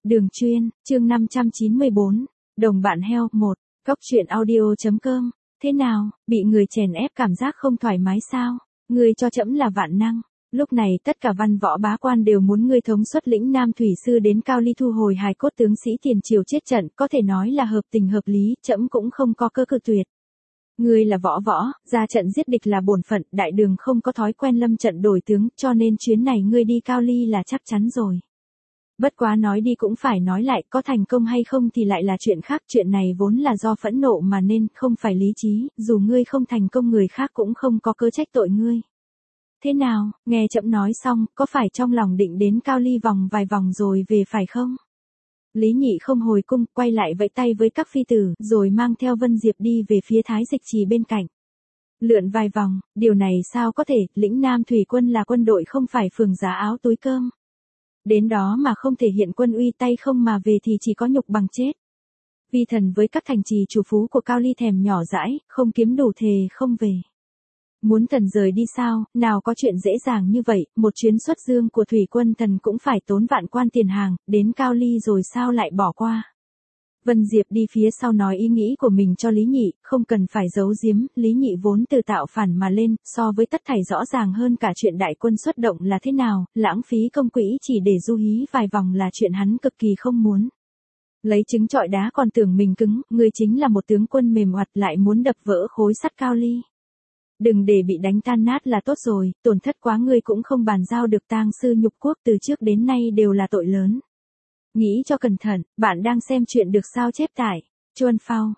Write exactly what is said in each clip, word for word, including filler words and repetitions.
Đường chuyên, chương năm trăm chín mươi bốn, đồng bạn heo, một, góc truyện audio.com, thế nào, bị người chèn ép cảm giác không thoải mái sao? Ngươi cho trẫm là vạn năng. Lúc này tất cả văn võ bá quan đều muốn ngươi thống xuất lĩnh Nam Thủy Sư đến Cao Ly thu hồi hài cốt tướng sĩ tiền triều chết trận, có thể nói là hợp tình hợp lý, trẫm cũng không có cơ cự tuyệt. Ngươi là võ võ, ra trận giết địch là bổn phận, đại đường không có thói quen lâm trận đổi tướng, cho nên chuyến này ngươi đi Cao Ly là chắc chắn rồi. Bất quá nói đi cũng phải nói lại, có thành công hay không thì lại là chuyện khác, chuyện này vốn là do phẫn nộ mà nên, không phải lý trí, dù ngươi không thành công người khác cũng không có cớ trách tội ngươi. Thế nào, nghe trẫm nói xong, có phải trong lòng định đến Cao Ly vòng vài vòng rồi về phải không? Lý Nhị không hồi cung, quay lại vẫy tay với các phi tử, rồi mang theo Vân Diệp đi về phía Thái Dịch Trì bên cạnh. Lượn vài vòng, điều này sao có thể, lĩnh Nam Thủy quân là quân đội không phải phường giá áo túi cơm. Đến đó mà không thể hiện quân uy, tay không mà về thì chỉ có nhục bằng chết. Vi thần với các thành trì chủ phú của Cao Ly thèm nhỏ dãi, không kiếm đủ thề không về. Muốn thần rời đi sao, nào có chuyện dễ dàng như vậy, một chuyến xuất dương của thủy quân thần cũng phải tốn vạn quan tiền hàng, đến Cao Ly rồi sao lại bỏ qua. Vân Diệp đi phía sau nói ý nghĩ của mình cho Lý Nhị, không cần phải giấu giếm, Lý Nhị vốn từ tạo phản mà lên, so với tất thảy rõ ràng hơn cả chuyện đại quân xuất động là thế nào, lãng phí công quỹ chỉ để du hí vài vòng là chuyện hắn cực kỳ không muốn. Lấy trứng trọi đá còn tưởng mình cứng, ngươi chính là một tướng quân mềm oặt lại muốn đập vỡ khối sắt Cao Ly. Đừng để bị đánh tan nát là tốt rồi, tổn thất quá ngươi cũng không bàn giao được, tang sư nhục quốc từ trước đến nay đều là tội lớn. Nghĩ cho cẩn thận, bạn đang xem chuyện được sao chép tại chuan phao,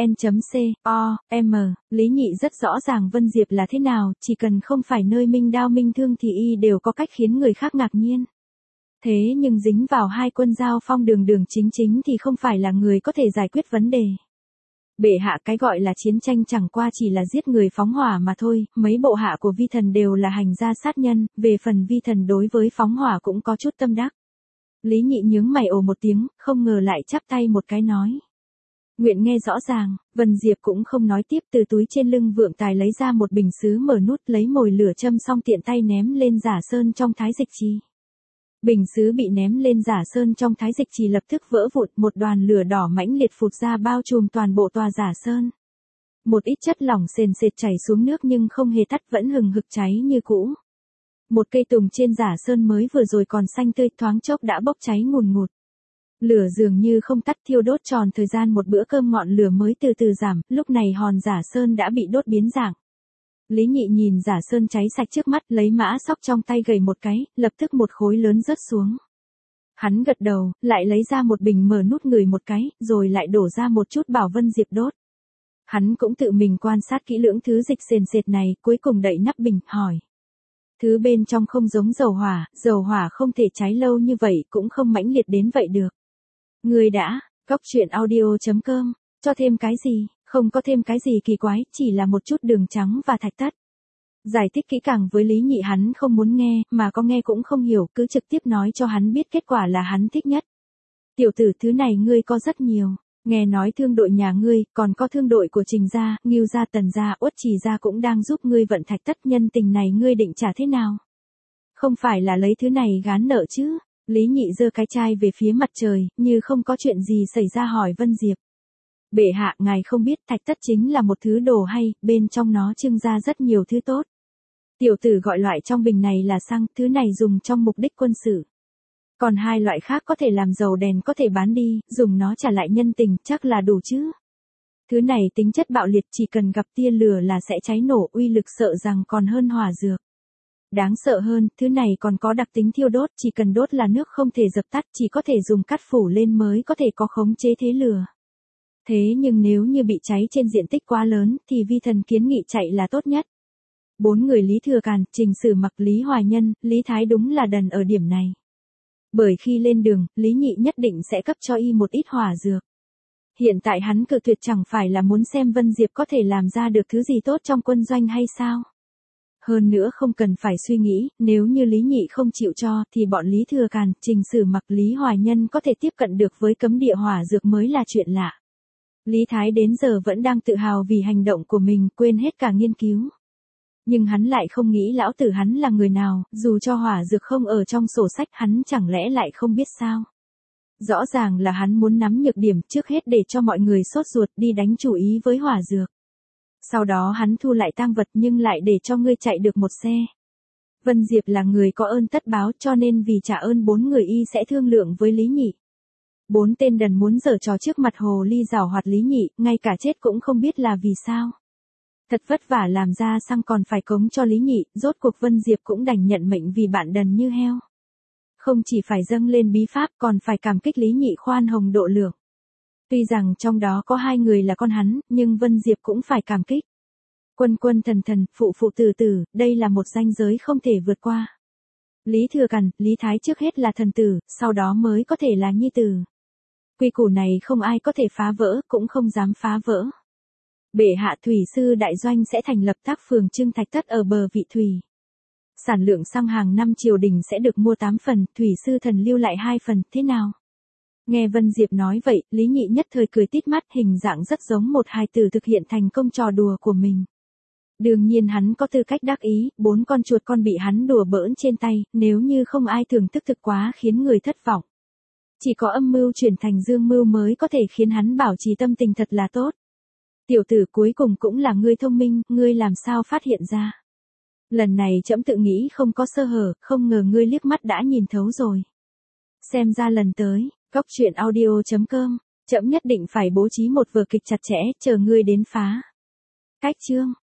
vn.co, m, Lý Nhị rất rõ ràng Vân Diệp là thế nào, chỉ cần không phải nơi minh đao minh thương thì y đều có cách khiến người khác ngạc nhiên. Thế nhưng dính vào hai quân giao phong đường đường chính chính thì không phải là người có thể giải quyết vấn đề. Bệ hạ, cái gọi là chiến tranh chẳng qua chỉ là giết người phóng hỏa mà thôi, mấy bộ hạ của vi thần đều là hành gia sát nhân, về phần vi thần đối với phóng hỏa cũng có chút tâm đắc. Lý Nhị nhướng mày ồ một tiếng, không ngờ lại chắp tay một cái nói. Nguyện nghe rõ ràng, Vân Diệp cũng không nói tiếp, từ túi trên lưng vượng tài lấy ra một bình sứ mở nút, lấy mồi lửa châm xong tiện tay ném lên Giả Sơn trong Thái Dịch Trì. Bình sứ bị ném lên Giả Sơn trong Thái Dịch Trì lập tức vỡ vụn, một đoàn lửa đỏ mãnh liệt phụt ra bao trùm toàn bộ tòa Giả Sơn. Một ít chất lỏng sền sệt chảy xuống nước nhưng không hề tắt, vẫn hừng hực cháy như cũ. Một cây tùng trên Giả Sơn mới vừa rồi còn xanh tươi thoáng chốc đã bốc cháy ngùn ngụt. Lửa dường như không tắt, thiêu đốt tròn thời gian một bữa cơm, ngọn lửa mới từ từ giảm, lúc này hòn Giả Sơn đã bị đốt biến dạng. Lý Nhị nhìn Giả Sơn cháy sạch trước mắt, lấy mã sóc trong tay gầy một cái, lập tức một khối lớn rớt xuống. Hắn gật đầu, lại lấy ra một bình mở nút ngửi một cái, rồi lại đổ ra một chút bảo Vân Diệp đốt. Hắn cũng tự mình quan sát kỹ lưỡng thứ dịch sền sệt này, cuối cùng đậy nắp bình, hỏi. Thứ bên trong không giống dầu hỏa, dầu hỏa không thể cháy lâu như vậy, cũng không mãnh liệt đến vậy được. Ngươi đã, góc truyện audio.com, cho thêm cái gì, không có thêm cái gì kỳ quái, chỉ là một chút đường trắng và thạch thất. Giải thích kỹ càng với Lý Nhị hắn không muốn nghe, mà có nghe cũng không hiểu, cứ trực tiếp nói cho hắn biết kết quả là hắn thích nhất. Tiểu tử, thứ này ngươi có rất nhiều, nghe nói thương đội nhà ngươi, còn có thương đội của Trình gia, Ngưu gia, Tần gia, Uất Trì gia cũng đang giúp ngươi vận thạch thất, nhân tình này ngươi định trả thế nào? Không phải là lấy thứ này gán nợ chứ? Lý Nhị giơ cái chai về phía mặt trời, như không có chuyện gì xảy ra hỏi Vân Diệp. Bệ hạ, ngài không biết thạch thất chính là một thứ đồ hay, bên trong nó trưng ra rất nhiều thứ tốt. Tiểu tử, gọi loại trong bình này là xăng, thứ này dùng trong mục đích quân sự. Còn hai loại khác có thể làm dầu đèn, có thể bán đi, dùng nó trả lại nhân tình, chắc là đủ chứ. Thứ này tính chất bạo liệt, chỉ cần gặp tia lửa là sẽ cháy nổ, uy lực sợ rằng còn hơn hỏa dược. Đáng sợ hơn, thứ này còn có đặc tính thiêu đốt, chỉ cần đốt là nước không thể dập tắt, chỉ có thể dùng cát phủ lên mới có thể có khống chế thế lửa. Thế nhưng nếu như bị cháy trên diện tích quá lớn, thì vi thần kiến nghị chạy là tốt nhất. Bốn người Lý Thừa Càn, Trình Sử Mặc, Lý Hoài Nhân, Lý Thái đúng là đần ở điểm này. Bởi khi lên đường, Lý Nhị nhất định sẽ cấp cho y một ít hỏa dược. Hiện tại hắn cự tuyệt chẳng phải là muốn xem Vân Diệp có thể làm ra được thứ gì tốt trong quân doanh hay sao? Hơn nữa không cần phải suy nghĩ, nếu như Lý Nhị không chịu cho, thì bọn Lý Thừa Càn, Trình Sử Mặc, Lý Hoài Nhân có thể tiếp cận được với cấm địa hỏa dược mới là chuyện lạ. Lý Thái đến giờ vẫn đang tự hào vì hành động của mình, quên hết cả nghiên cứu. Nhưng hắn lại không nghĩ lão tử hắn là người nào, dù cho hỏa dược không ở trong sổ sách hắn chẳng lẽ lại không biết sao. Rõ ràng là hắn muốn nắm nhược điểm trước hết để cho mọi người sốt ruột đi đánh chủ ý với hỏa dược. Sau đó hắn thu lại tang vật nhưng lại để cho ngươi chạy được một xe. Vân Diệp là người có ơn tất báo cho nên vì trả ơn bốn người y sẽ thương lượng với Lý Nhị. Bốn tên đần muốn giở trò trước mặt hồ ly giảo hoạt Lý Nhị, ngay cả chết cũng không biết là vì sao. Thật vất vả làm ra xăng còn phải cống cho Lý Nhị, rốt cuộc Vân Diệp cũng đành nhận mệnh vì bạn đần như heo. Không chỉ phải dâng lên bí pháp còn phải cảm kích Lý Nhị khoan hồng độ lượng. Tuy rằng trong đó có hai người là con hắn, nhưng Vân Diệp cũng phải cảm kích. Quân quân thần thần, phụ phụ tử tử, đây là một ranh giới không thể vượt qua. Lý Thừa Càn, Lý Thái trước hết là thần tử, sau đó mới có thể là nhi tử. Quy củ này không ai có thể phá vỡ, cũng không dám phá vỡ. Bệ hạ thủy sư đại doanh sẽ thành lập tác phường trưng thạch thất ở bờ vị thủy. Sản lượng xăng hàng năm triều đình sẽ được mua tám phần, thủy sư thần lưu lại hai phần, thế nào? Nghe Vân Diệp nói vậy, Lý Nhị nhất thời cười tít mắt, hình dạng rất giống một hài tử thực hiện thành công trò đùa của mình. Đương nhiên hắn có tư cách đắc ý, bốn con chuột con bị hắn đùa bỡn trên tay, nếu như không ai thưởng thức thực quá khiến người thất vọng. Chỉ có âm mưu chuyển thành dương mưu mới có thể khiến hắn bảo trì tâm tình thật là tốt. Tiểu tử cuối cùng cũng là ngươi thông minh, ngươi làm sao phát hiện ra. Lần này trẫm tự nghĩ không có sơ hở, không ngờ ngươi liếc mắt đã nhìn thấu rồi. Xem ra lần tới, cóc truyện audio chấm com, trẫm nhất định phải bố trí một vở kịch chặt chẽ, chờ ngươi đến phá. Cách chương